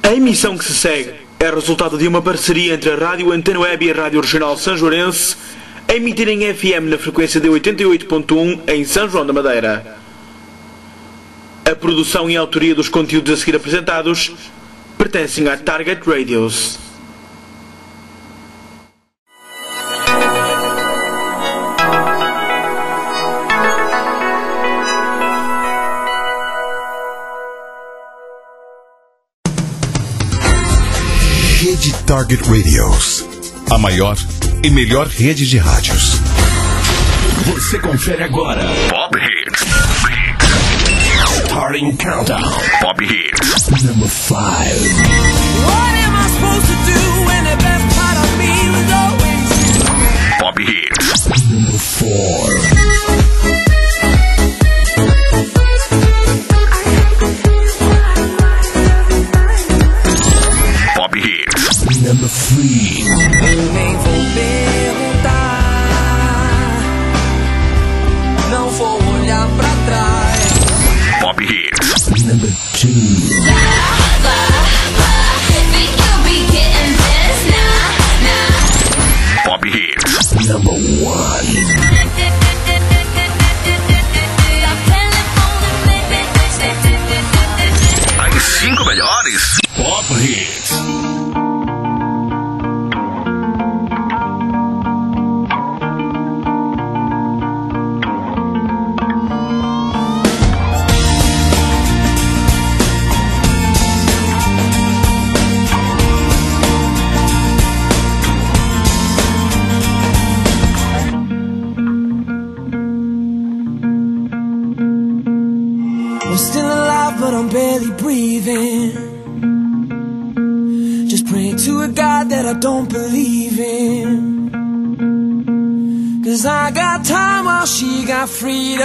A emissão que se segue é resultado de uma parceria entre a Rádio Antena Web e a Rádio Regional Sanjoarense, a emitir em FM na frequência de 88.1 em São João da Madeira. A produção e a autoria dos conteúdos a seguir apresentados pertencem à Target Radios. Rede Target Radios, a maior e melhor rede de rádios. Você confere agora Pop Hits. Starting Countdown. Pop Hits. Number 5. What am I supposed to do when the best part of me was always you? Pop Hits. Number 4. Number 3. Eu nem vou perguntar, não vou olhar pra trás. Pop Hits. Number 2. Pop Hits. Number 1. As 5 melhores Pop Hits. I don't believe in, 'cause I got time while she got freedom.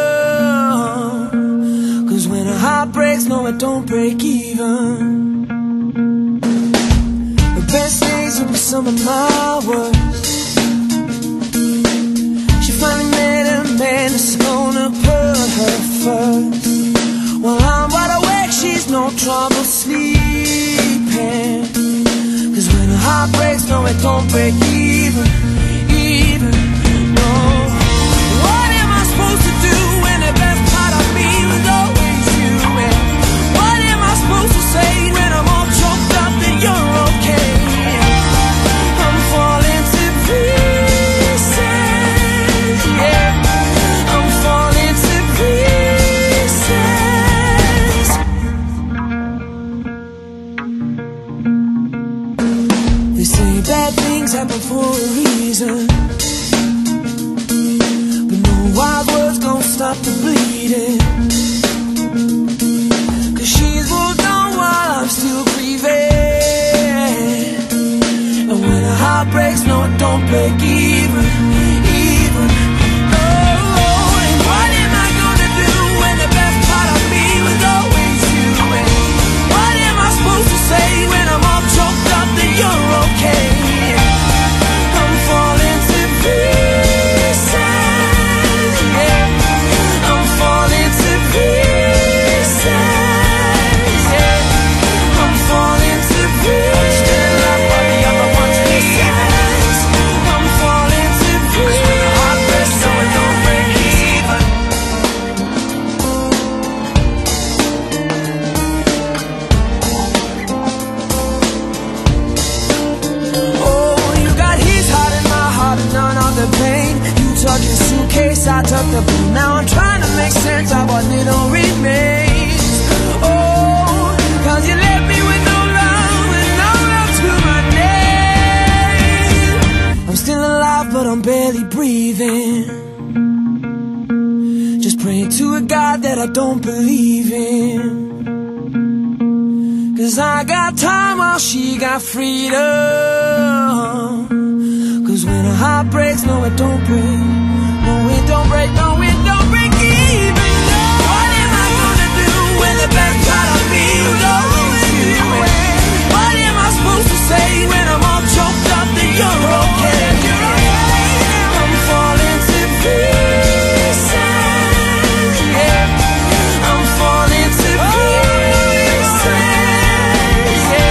'Cause when a heart breaks, no it don't break even. The best days will be some of my worst. She finally met a man that's gonna put her first. While I'm wide awake, she's no trouble sleeping. When a heart breaks, no it don't break even, no. What am I supposed to do when the best part of me was always you? And what am I supposed to say when I'm all choked up that you're okay? I'm falling to pieces, yeah. I'm falling to pieces. They say bad things happen for a reason, but no wild words gon' stop the bleeding. 'Cause she's moved on while I'm still grieving. And when a heart breaks, no it don't break even, no. And what am I gonna do when the best part of me was always you? And what am I supposed to say when I'm all choked up that you're okay? I'm falling to pieces, yeah. I'm falling to pieces, yeah. I'm falling to pieces. Still alive while the other one's pieces. I'm falling to pieces. 'Cause when the heart breaks, no it don't break even. Oh, you got his heart and my heart and none of the pain. You took your suitcase, I took the blue. Now I'm trying to make sense of what little remains. Oh, 'cause you left me with no love and no love to my name. I'm still alive but I'm barely breathing, just praying to a God that I don't believe in. 'Cause I got time while she got freedom. 'Cause when a heart breaks, no it don't break, no it don't break, no it don't break even, no. What am I gonna do when the best part of me was always you? What am I supposed to say when I'm all choked up that you're okay? I'm falling to pieces, yeah. I'm falling to pieces, yeah.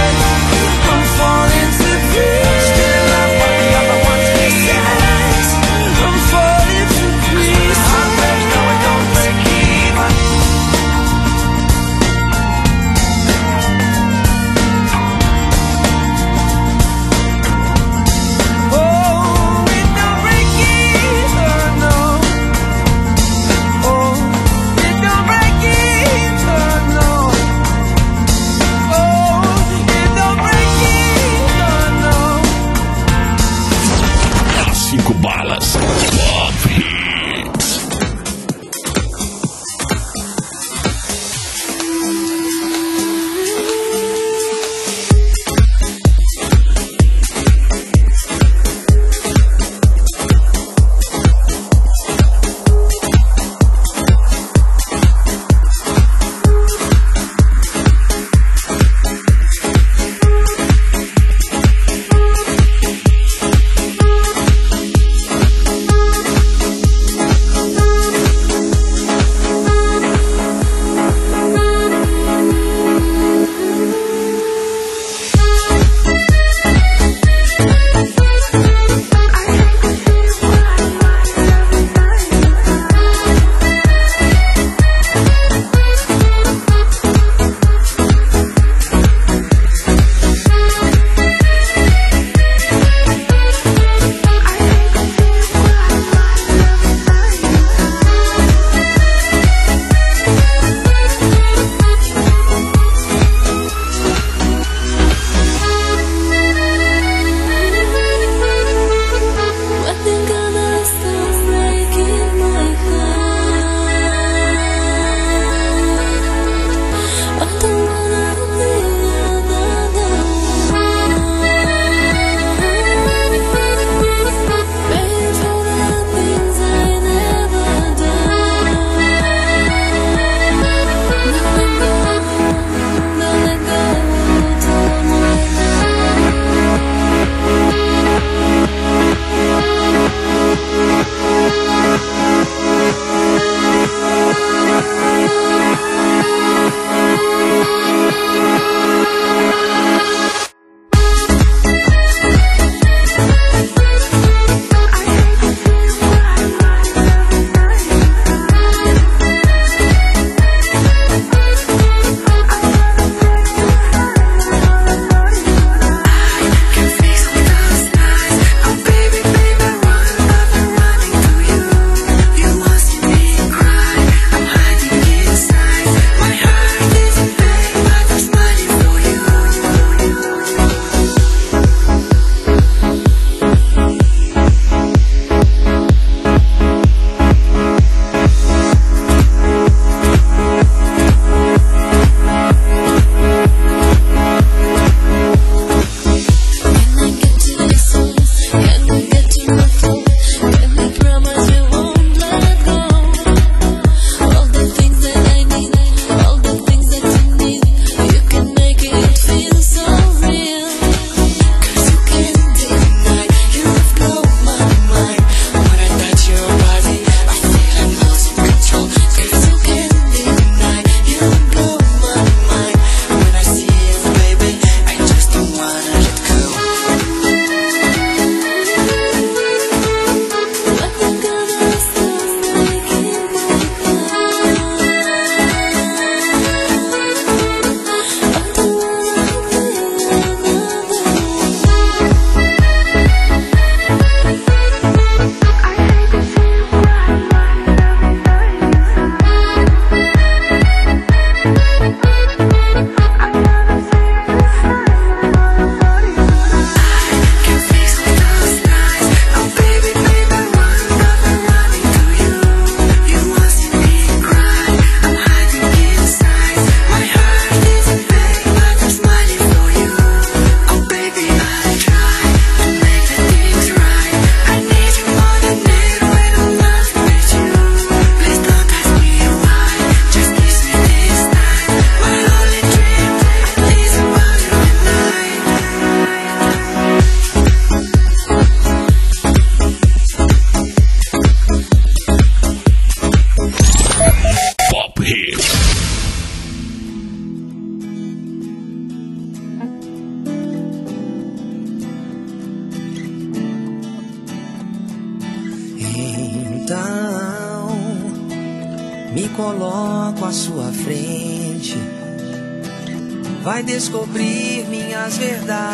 coloco à sua frente, vai descobrir minhas verdades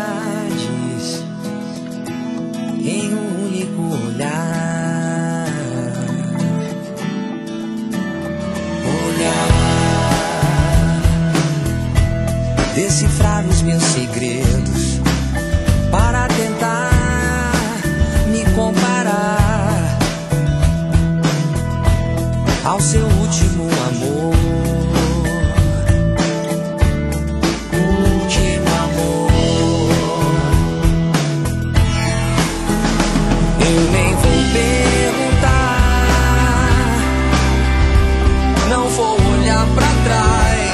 em um único olhar. Decifrar os meus segredos para tentar me comparar ao seu último amor. Último amor. Eu nem vou perguntar, não vou olhar pra trás.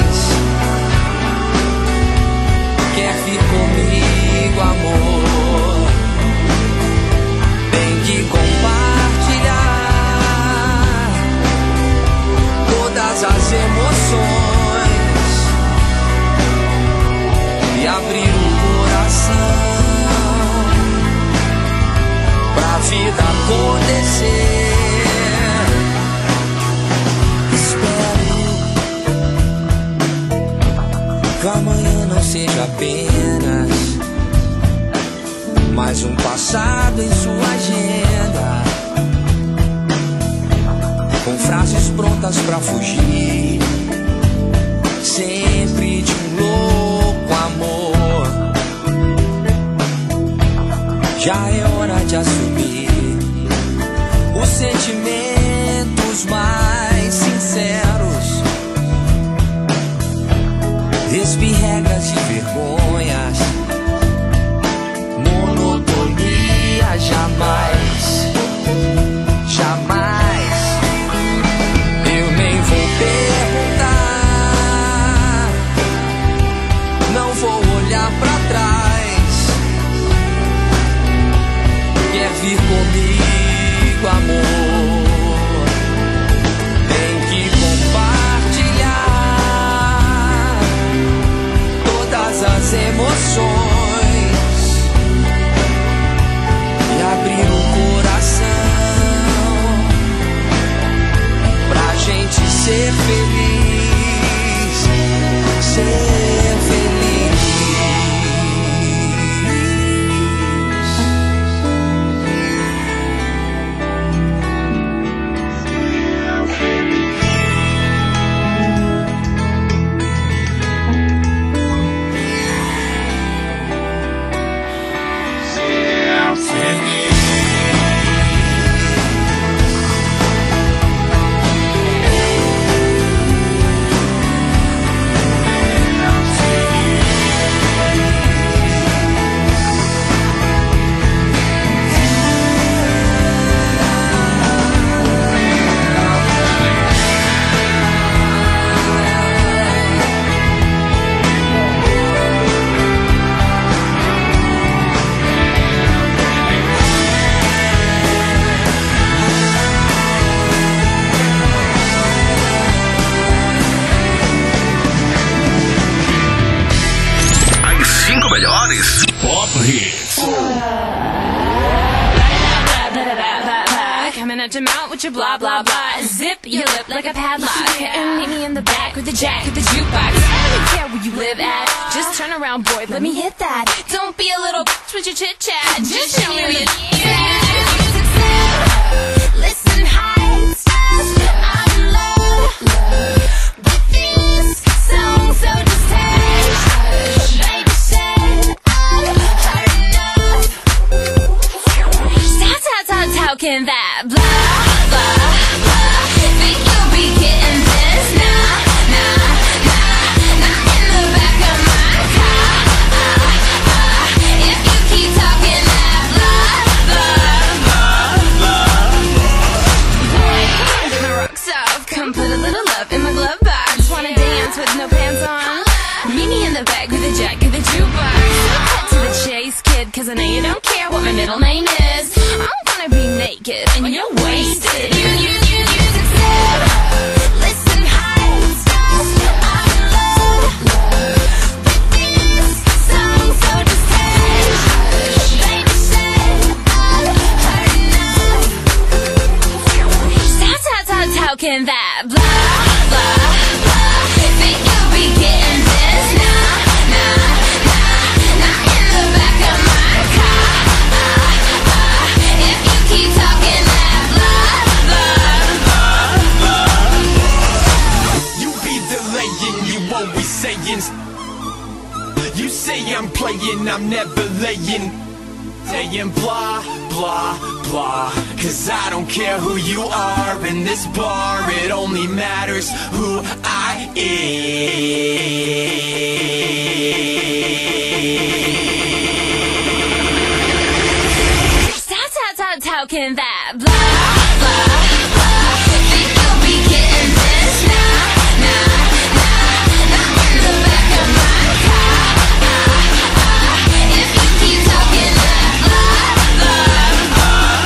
Quer vir comigo, amor? Tem que compartilhar todas as emoções e abrir o coração pra vida acontecer. Espero que o amanhã não seja apenas mais um passado em sua agenda, com frases prontas pra fugir sempre de um louco amor. Já é hora de assumir os sentimentos mais sinceros, despir regras e vergonhas, monotonia jamais, jamais. Eu nem vou perguntar, não vou olhar pra trás. Quer vir comigo, amor? Tem que compartilhar todas as emoções e abrir o coração pra gente ser feliz, ser feliz. Blah blah blah, zip your lip like a padlock, and meet me in the back with the jack of the jukebox. I don't care where you live at, just turn around, boy, let me hit that. Don't be a little bitch with your chit chat, just show me what you listen high, I'm in love with this song, so just hush. Baby said I've heard enough. How can that blah? With no pants on, meet me in the back with a jack of the jukebox. Cut to the chase, kid, cause I know you don't care what my middle name is. I'm gonna be naked and you're wasted. You just said, listen high, I'm in love with this song, so just hush. Baby said I've heard enough. How can that blah? You say I'm playing, I'm never laying. Saying blah, blah, blah. Cause I don't care who you are in this bar. It only matters who I am. Stop talking that blah, blah, blah. Think you'll be getting this? Nah, nah, nah. Not in the back of my car. If you keep talking that blah, blah, blah,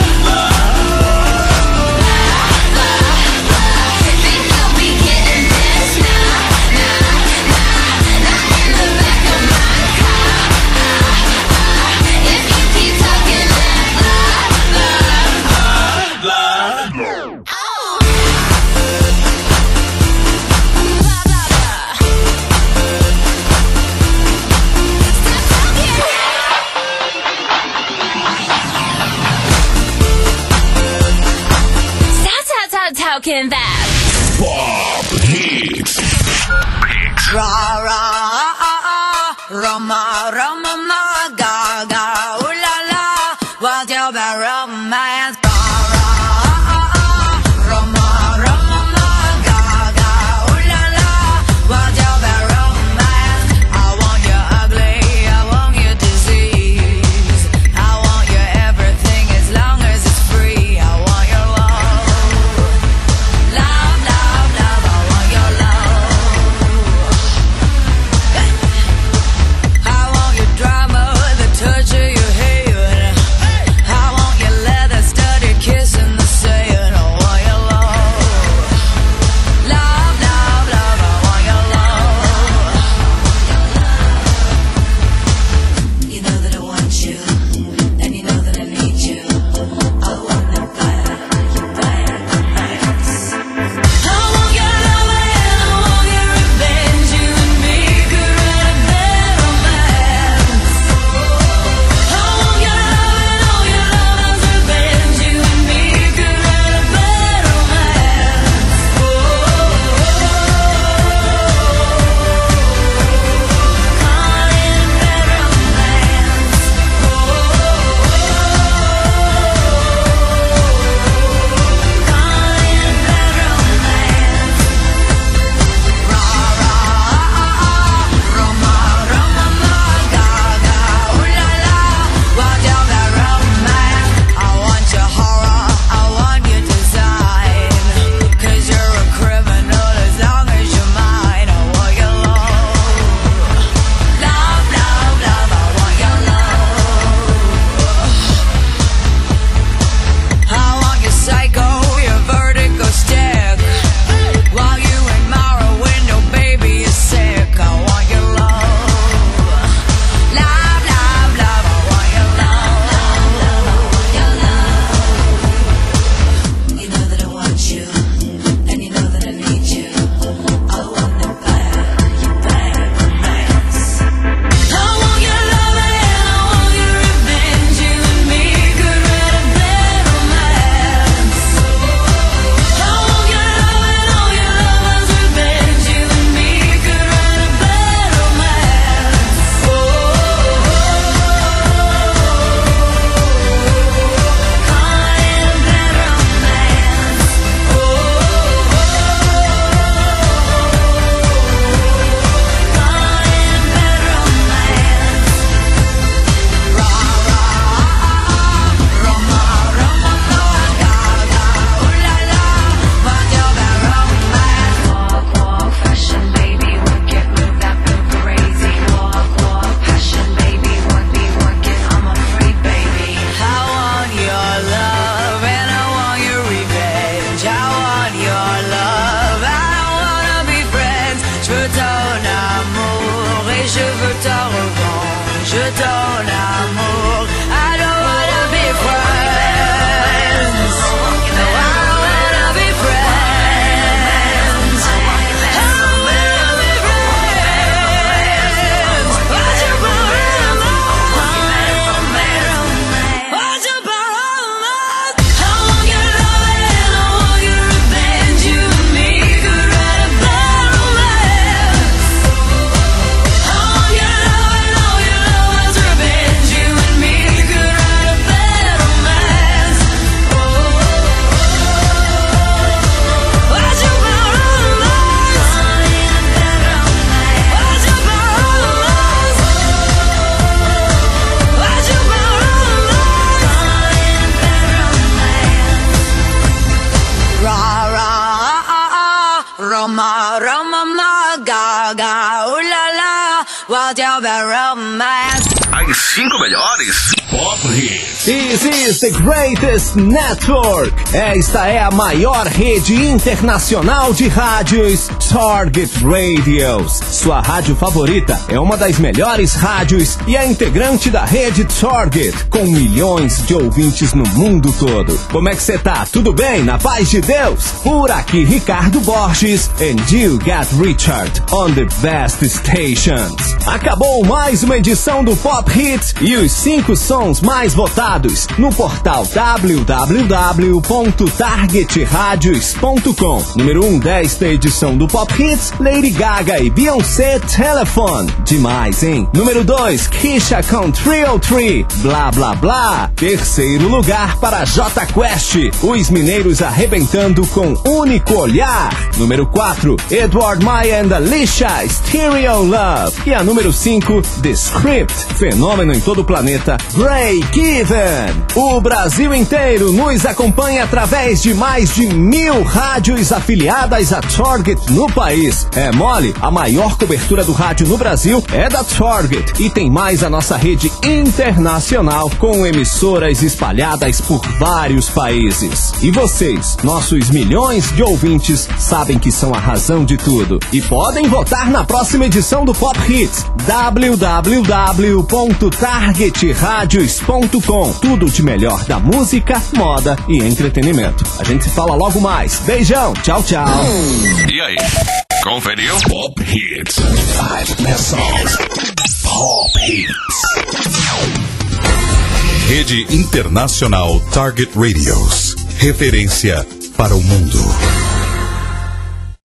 blah, blah. Think you'll be getting this? Nah, nah, nah. Not in the back of my car. If you keep talking that blah, blah, blah. Talking that Pop Hits. Ra ra Roma Roma ma ga ga ooh la la. What's your bad romance? Ra ra Roma Roma ma ga ga ooh la la. What's your bad romance? I want you ugly, I want you disease, I want you everything as long as it's free. I want your love, love, love, love. I want your love. I what's your bad romance? As 5 melhores Pop Hits. This is the greatest network. Esta é a maior rede internacional de rádios, Target Radios. Sua rádio favorita é uma das melhores rádios e é integrante da rede Target, com milhões de ouvintes no mundo todo. Como é que você tá? Tudo bem? Na paz de Deus? Por aqui, Ricardo Borges, and you got Richard on the best stations. Acabou mais uma edição do Pop Hits e os 5 sons mais votados no portal www.targetradios.com. Número 1 desta edição do Pop Hits, Lady Gaga e Beyoncé, Telephone. Demais, hein? Número 2, Kesha com 303, Blá Blá Blá. Terceiro lugar para Jota Quest, Os Mineiros arrebentando com Único Olhar. Número 4, Edward Maia and Alicia, Stereo Love. E a número 5, The Script, fenômeno em todo o planeta, Break Even. O Brasil inteiro nos acompanha através de mais de 1000 rádios afiliadas a Target no país. É mole? A maior cobertura do rádio no Brasil é da Target e tem mais a nossa rede internacional com emissoras espalhadas por vários países. E vocês, nossos milhões de ouvintes, sabem que são a razão de tudo e podem votar na próxima edição do Pop Hits. www.targetradios.com. Tudo de melhor da música, moda e entretenimento. A gente se fala logo mais. Beijão, tchau, tchau. E aí, conferiu? Pop Hits. 5 best songs. Pop Hits. Rede Internacional Target Radios. Referência para o mundo.